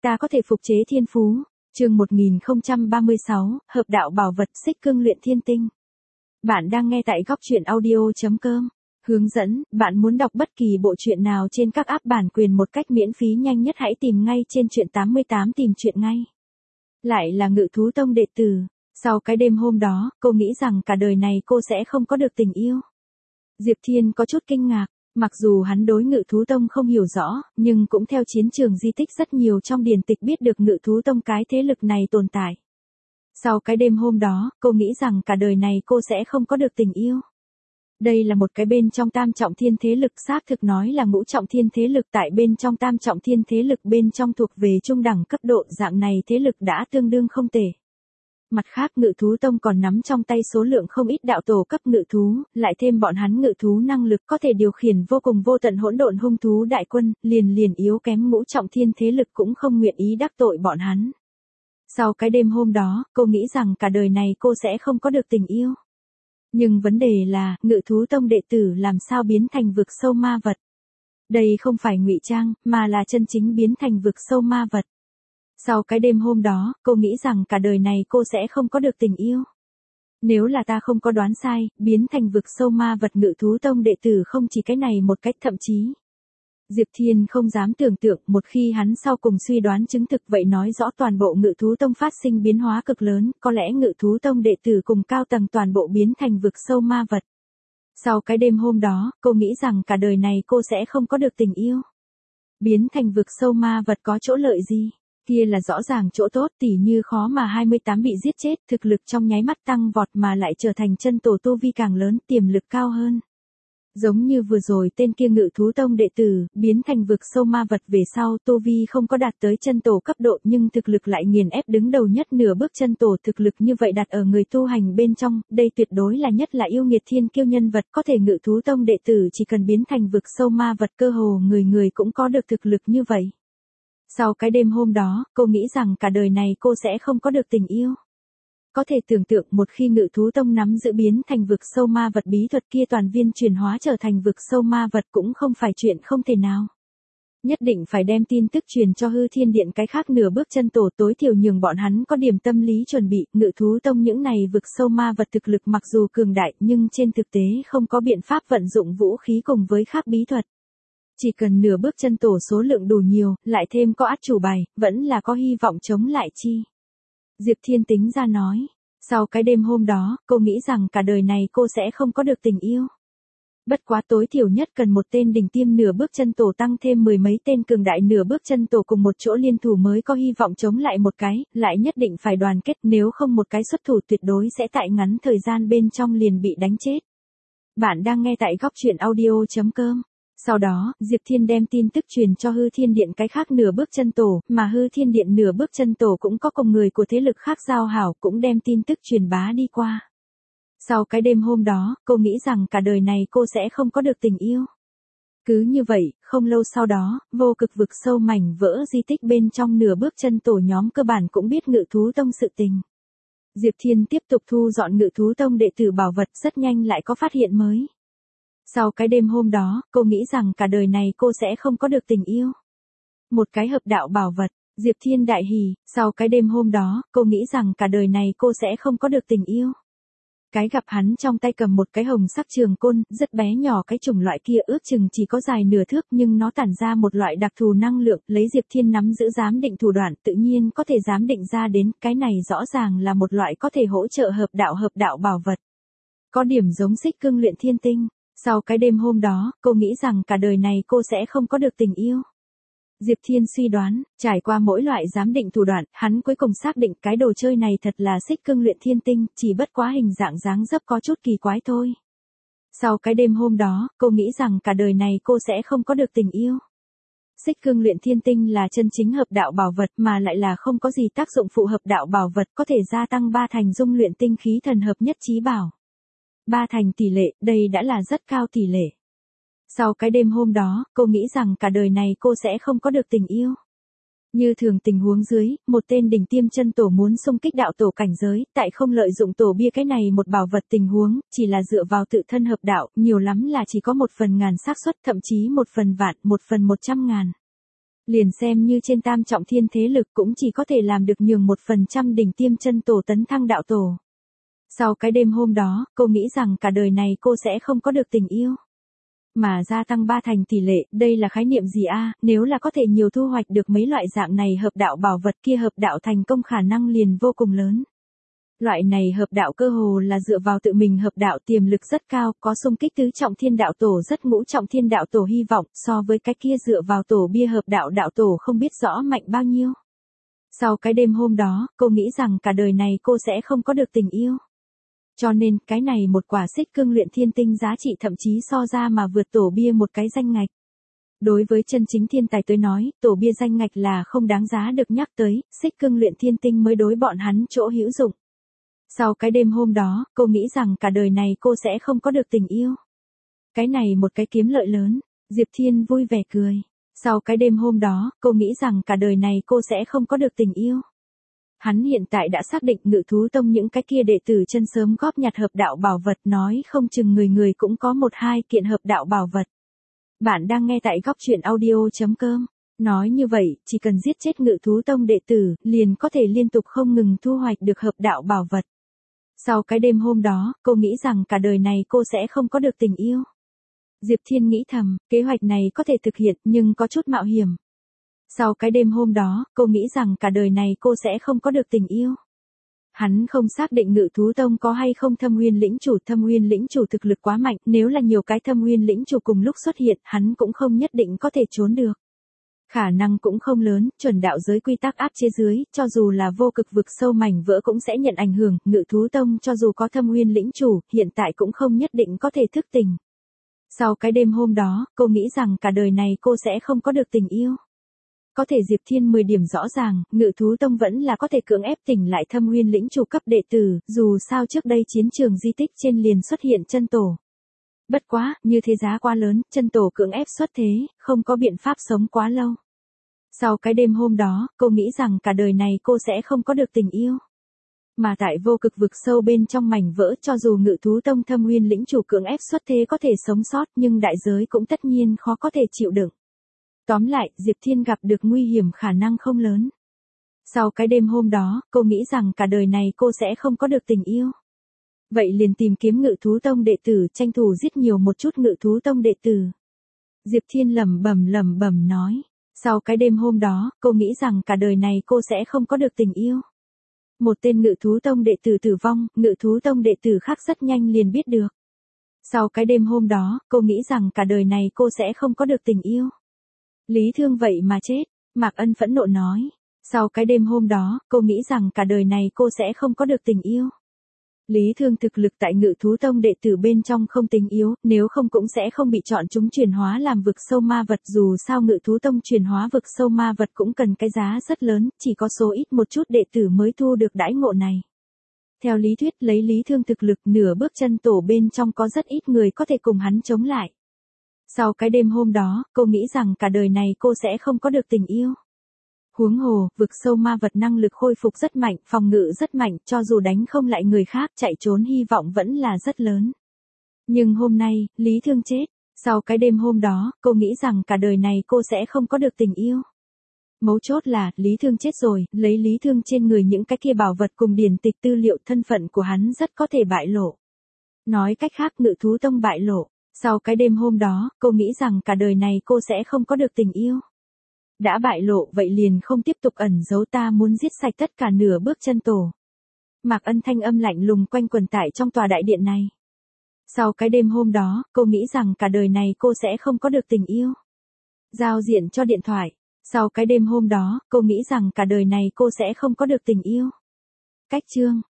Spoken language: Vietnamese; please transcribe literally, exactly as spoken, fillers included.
ta có thể phục chế thiên phú. Chương một nghìn không trăm ba mươi sáu, hợp đạo bảo vật xích cương luyện thiên tinh. Bạn đang nghe tại góc truyện audio chấm com. Hướng dẫn, bạn muốn đọc bất kỳ bộ truyện nào trên các app bản quyền một cách miễn phí nhanh nhất hãy tìm ngay trên truyện tám mươi tám tìm truyện ngay. Lại là Ngự Thú Tông đệ tử. Sau cái đêm hôm đó, cô nghĩ rằng cả đời này cô sẽ không có được tình yêu. Diệp Thiên có chút kinh ngạc. Mặc dù hắn đối Ngự Thú Tông không hiểu rõ, nhưng cũng theo chiến trường di tích rất nhiều trong điển tịch biết được Ngự Thú Tông cái thế lực này tồn tại. Sau cái đêm hôm đó, cô nghĩ rằng cả đời này cô sẽ không có được tình yêu. Đây là một cái bên trong tam trọng thiên thế lực, xác thực nói là ngũ trọng thiên thế lực, tại bên trong tam trọng thiên thế lực bên trong thuộc về trung đẳng cấp độ, dạng này thế lực đã tương đương không tệ. Mặt khác Ngự Thú Tông còn nắm trong tay số lượng không ít đạo tổ cấp ngự thú, lại thêm bọn hắn ngự thú năng lực có thể điều khiển vô cùng vô tận hỗn độn hung thú đại quân, liền liền yếu kém ngũ trọng thiên thế lực cũng không nguyện ý đắc tội bọn hắn. Sau cái đêm hôm đó, cô nghĩ rằng cả đời này cô sẽ không có được tình yêu. Nhưng vấn đề là, Ngự Thú Tông đệ tử làm sao biến thành vực sâu ma vật? Đây không phải ngụy trang, mà là chân chính biến thành vực sâu ma vật. Sau cái đêm hôm đó, cô nghĩ rằng cả đời này cô sẽ không có được tình yêu. Nếu là ta không có đoán sai, biến thành vực sâu ma vật Ngự Thú Tông đệ tử không chỉ cái này một cách, thậm chí. Diệp Thiên không dám tưởng tượng, một khi hắn sau cùng suy đoán chứng thực vậy nói rõ toàn bộ Ngự Thú Tông phát sinh biến hóa cực lớn, có lẽ Ngự Thú Tông đệ tử cùng cao tầng toàn bộ biến thành vực sâu ma vật. Sau cái đêm hôm đó, cô nghĩ rằng cả đời này cô sẽ không có được tình yêu. Biến thành vực sâu ma vật có chỗ lợi gì? Kia là rõ ràng chỗ tốt, tỉ như khó mà hai mươi tám bị giết chết, thực lực trong nháy mắt tăng vọt mà lại trở thành chân tổ tu vi càng lớn, tiềm lực cao hơn. Giống như vừa rồi tên kia Ngự Thú Tông đệ tử, biến thành vực sâu ma vật về sau tu vi không có đạt tới chân tổ cấp độ nhưng thực lực lại nghiền ép đứng đầu nhất nửa bước chân tổ, thực lực như vậy đặt ở người tu hành bên trong, đây tuyệt đối là nhất là yêu nghiệt thiên kiêu nhân vật, có thể Ngự Thú Tông đệ tử chỉ cần biến thành vực sâu ma vật cơ hồ người người cũng có được thực lực như vậy. Sau cái đêm hôm đó, cô nghĩ rằng cả đời này cô sẽ không có được tình yêu. Có thể tưởng tượng một khi Ngự Thú Tông nắm giữ biến thành vực sâu ma vật bí thuật kia toàn viên chuyển hóa trở thành vực sâu ma vật cũng không phải chuyện không thể nào. Nhất định phải đem tin tức truyền cho Hư Thiên Điện cái khác nửa bước chân tổ, tối thiểu nhường bọn hắn có điểm tâm lý chuẩn bị. Ngự Thú Tông những này vực sâu ma vật thực lực mặc dù cường đại nhưng trên thực tế không có biện pháp vận dụng vũ khí cùng với khác bí thuật. Chỉ cần nửa bước chân tổ số lượng đủ nhiều, lại thêm có át chủ bài, vẫn là có hy vọng chống lại chi. Diệp Thiên tính ra nói. Sau cái đêm hôm đó, cô nghĩ rằng cả đời này cô sẽ không có được tình yêu. Bất quá tối thiểu nhất cần một tên đỉnh tiêm nửa bước chân tổ tăng thêm mười mấy tên cường đại nửa bước chân tổ cùng một chỗ liên thủ mới có hy vọng chống lại một cái, lại nhất định phải đoàn kết, nếu không một cái xuất thủ tuyệt đối sẽ tại ngắn thời gian bên trong liền bị đánh chết. Bạn đang nghe tại góc truyện audio chấm com. Sau đó, Diệp Thiên đem tin tức truyền cho Hư Thiên Điện cái khác nửa bước chân tổ, mà Hư Thiên Điện nửa bước chân tổ cũng có cùng người của thế lực khác giao hảo, cũng đem tin tức truyền bá đi qua. Sau cái đêm hôm đó, cô nghĩ rằng cả đời này cô sẽ không có được tình yêu. Cứ như vậy, không lâu sau đó, vô cực vực sâu mảnh vỡ di tích bên trong nửa bước chân tổ nhóm cơ bản cũng biết Ngự Thú Tông sự tình. Diệp Thiên tiếp tục thu dọn Ngự Thú Tông đệ tử bảo vật, rất nhanh lại có phát hiện mới. Sau cái đêm hôm đó, cô nghĩ rằng cả đời này cô sẽ không có được tình yêu. Một cái hợp đạo bảo vật, Diệp Thiên đại hỉ, sau cái đêm hôm đó, cô nghĩ rằng cả đời này cô sẽ không có được tình yêu. Cái gặp hắn trong tay cầm một cái hồng sắc trường côn, rất bé nhỏ, cái chủng loại kia ước chừng chỉ có dài nửa thước nhưng nó tản ra một loại đặc thù năng lượng, lấy Diệp Thiên nắm giữ giám định thủ đoạn tự nhiên có thể giám định ra đến, cái này rõ ràng là một loại có thể hỗ trợ hợp đạo hợp đạo bảo vật. Có điểm giống xích cương luyện thiên tinh. Sau cái đêm hôm đó, cô nghĩ rằng cả đời này cô sẽ không có được tình yêu. Diệp Thiên suy đoán, trải qua mỗi loại giám định thủ đoạn, hắn cuối cùng xác định cái đồ chơi này thật là xích cương luyện thiên tinh, chỉ bất quá hình dạng dáng dấp có chút kỳ quái thôi. Sau cái đêm hôm đó, cô nghĩ rằng cả đời này cô sẽ không có được tình yêu. Xích cương luyện thiên tinh là chân chính hợp đạo bảo vật mà lại là không có gì tác dụng phụ hợp đạo bảo vật, có thể gia tăng ba thành dung luyện tinh khí thần hợp nhất chí bảo. Ba thành tỷ lệ, đây đã là rất cao tỷ lệ. Sau cái đêm hôm đó, cô nghĩ rằng cả đời này cô sẽ không có được tình yêu. Như thường tình huống dưới, một tên đỉnh tiêm chân tổ muốn xung kích đạo tổ cảnh giới, tại không lợi dụng tổ bia cái này một bảo vật tình huống, chỉ là dựa vào tự thân hợp đạo, nhiều lắm là chỉ có một phần ngàn xác suất, thậm chí một phần vạn, một phần một trăm ngàn. Liền xem như trên tam trọng thiên thế lực cũng chỉ có thể làm được nhường một phần trăm đỉnh tiêm chân tổ tấn thăng đạo tổ. Sau cái đêm hôm đó, cô nghĩ rằng cả đời này cô sẽ không có được tình yêu. Mà gia tăng ba thành tỷ lệ, đây là khái niệm gì a? Nếu là có thể nhiều thu hoạch được mấy loại dạng này hợp đạo bảo vật kia hợp đạo thành công khả năng liền vô cùng lớn. Loại này hợp đạo cơ hồ là dựa vào tự mình hợp đạo tiềm lực rất cao, có xung kích tứ trọng thiên đạo tổ rất ngũ trọng thiên đạo tổ hy vọng, so với cái kia dựa vào tổ bia hợp đạo đạo tổ không biết rõ mạnh bao nhiêu. Sau cái đêm hôm đó, cô nghĩ rằng cả đời này cô sẽ không có được tình yêu. Cho nên, cái này một quả xích cương luyện thiên tinh giá trị thậm chí so ra mà vượt tổ bia một cái danh ngạch. Đối với chân chính thiên tài tới nói, tổ bia danh ngạch là không đáng giá được nhắc tới, xích cương luyện thiên tinh mới đối bọn hắn chỗ hữu dụng. Sau cái đêm hôm đó, cô nghĩ rằng cả đời này cô sẽ không có được tình yêu. Cái này một cái kiếm lợi lớn, Diệp Thiên vui vẻ cười. Sau cái đêm hôm đó, cô nghĩ rằng cả đời này cô sẽ không có được tình yêu. Hắn hiện tại đã xác định Ngự Thú Tông những cái kia đệ tử chân sớm góp nhặt hợp đạo bảo vật nói không chừng người người cũng có một hai kiện hợp đạo bảo vật. Bạn đang nghe tại góc truyện audio chấm com. Nói như vậy, chỉ cần giết chết Ngự Thú Tông đệ tử, liền có thể liên tục không ngừng thu hoạch được hợp đạo bảo vật. Sau cái đêm hôm đó, cô nghĩ rằng cả đời này cô sẽ không có được tình yêu. Diệp Thiên nghĩ thầm, kế hoạch này có thể thực hiện nhưng có chút mạo hiểm. Sau cái đêm hôm đó, cô nghĩ rằng cả đời này cô sẽ không có được tình yêu. Hắn không xác định Ngự Thú Tông có hay không Thâm Nguyên lĩnh chủ, Thâm Nguyên lĩnh chủ thực lực quá mạnh, nếu là nhiều cái Thâm Nguyên lĩnh chủ cùng lúc xuất hiện, hắn cũng không nhất định có thể trốn được. Khả năng cũng không lớn, chuẩn đạo giới quy tắc áp chế dưới, cho dù là vô cực vực sâu mảnh vỡ cũng sẽ nhận ảnh hưởng, Ngự Thú Tông cho dù có Thâm Nguyên lĩnh chủ, hiện tại cũng không nhất định có thể thức tỉnh. Sau cái đêm hôm đó, cô nghĩ rằng cả đời này cô sẽ không có được tình yêu. Có thể Diệp Thiên mười điểm rõ ràng, Ngự Thú Tông vẫn là có thể cưỡng ép tỉnh lại Thâm Nguyên lĩnh chủ cấp đệ tử, dù sao trước đây chiến trường di tích trên liền xuất hiện chân tổ. Bất quá, như thế giá quá lớn, chân tổ cưỡng ép xuất thế, không có biện pháp sống quá lâu. Sau cái đêm hôm đó, cô nghĩ rằng cả đời này cô sẽ không có được tình yêu. Mà tại vô cực vực sâu bên trong mảnh vỡ cho dù Ngự Thú Tông Thâm Nguyên lĩnh chủ cưỡng ép xuất thế có thể sống sót nhưng đại giới cũng tất nhiên khó có thể chịu đựng. Tóm lại, Diệp Thiên gặp được nguy hiểm khả năng không lớn. Sau cái đêm hôm đó, cô nghĩ rằng cả đời này cô sẽ không có được tình yêu. Vậy liền tìm kiếm Ngự Thú Tông đệ tử, tranh thủ giết nhiều một chút Ngự Thú Tông đệ tử. Diệp Thiên lẩm bẩm lẩm bẩm nói. Sau cái đêm hôm đó, cô nghĩ rằng cả đời này cô sẽ không có được tình yêu. Một tên Ngự Thú Tông đệ tử tử vong, Ngự Thú Tông đệ tử khác rất nhanh liền biết được. Sau cái đêm hôm đó, cô nghĩ rằng cả đời này cô sẽ không có được tình yêu. Lý Thương vậy mà chết, Mạc Ân phẫn nộ nói. Sau cái đêm hôm đó, cô nghĩ rằng cả đời này cô sẽ không có được tình yêu. Lý Thương thực lực tại Ngự Thú Tông đệ tử bên trong không tính yếu, nếu không cũng sẽ không bị chọn chúng chuyển hóa làm vực sâu ma vật, dù sao Ngự Thú Tông chuyển hóa vực sâu ma vật cũng cần cái giá rất lớn, chỉ có số ít một chút đệ tử mới thu được đãi ngộ này. Theo lý thuyết lấy Lý Thương thực lực nửa bước chân tổ bên trong có rất ít người có thể cùng hắn chống lại. Sau cái đêm hôm đó, cô nghĩ rằng cả đời này cô sẽ không có được tình yêu. Huống hồ, vực sâu ma vật năng lực khôi phục rất mạnh, phòng ngự rất mạnh, cho dù đánh không lại người khác chạy trốn hy vọng vẫn là rất lớn. Nhưng hôm nay, Lý Thương chết. Sau cái đêm hôm đó, cô nghĩ rằng cả đời này cô sẽ không có được tình yêu. Mấu chốt là, Lý Thương chết rồi, lấy Lý Thương trên người những cái kia bảo vật cùng điển tịch tư liệu thân phận của hắn rất có thể bại lộ. Nói cách khác Ngự Thú Tông bại lộ. Sau cái đêm hôm đó, cô nghĩ rằng cả đời này cô sẽ không có được tình yêu. Đã bại lộ vậy liền không tiếp tục ẩn giấu, ta muốn giết sạch tất cả nửa bước chân tổ. Mạc Ân thanh âm lạnh lùng quanh quần tại trong tòa đại điện này. Sau cái đêm hôm đó, cô nghĩ rằng cả đời này cô sẽ không có được tình yêu. Giao diện cho điện thoại. Sau cái đêm hôm đó, cô nghĩ rằng cả đời này cô sẽ không có được tình yêu. Cách chương.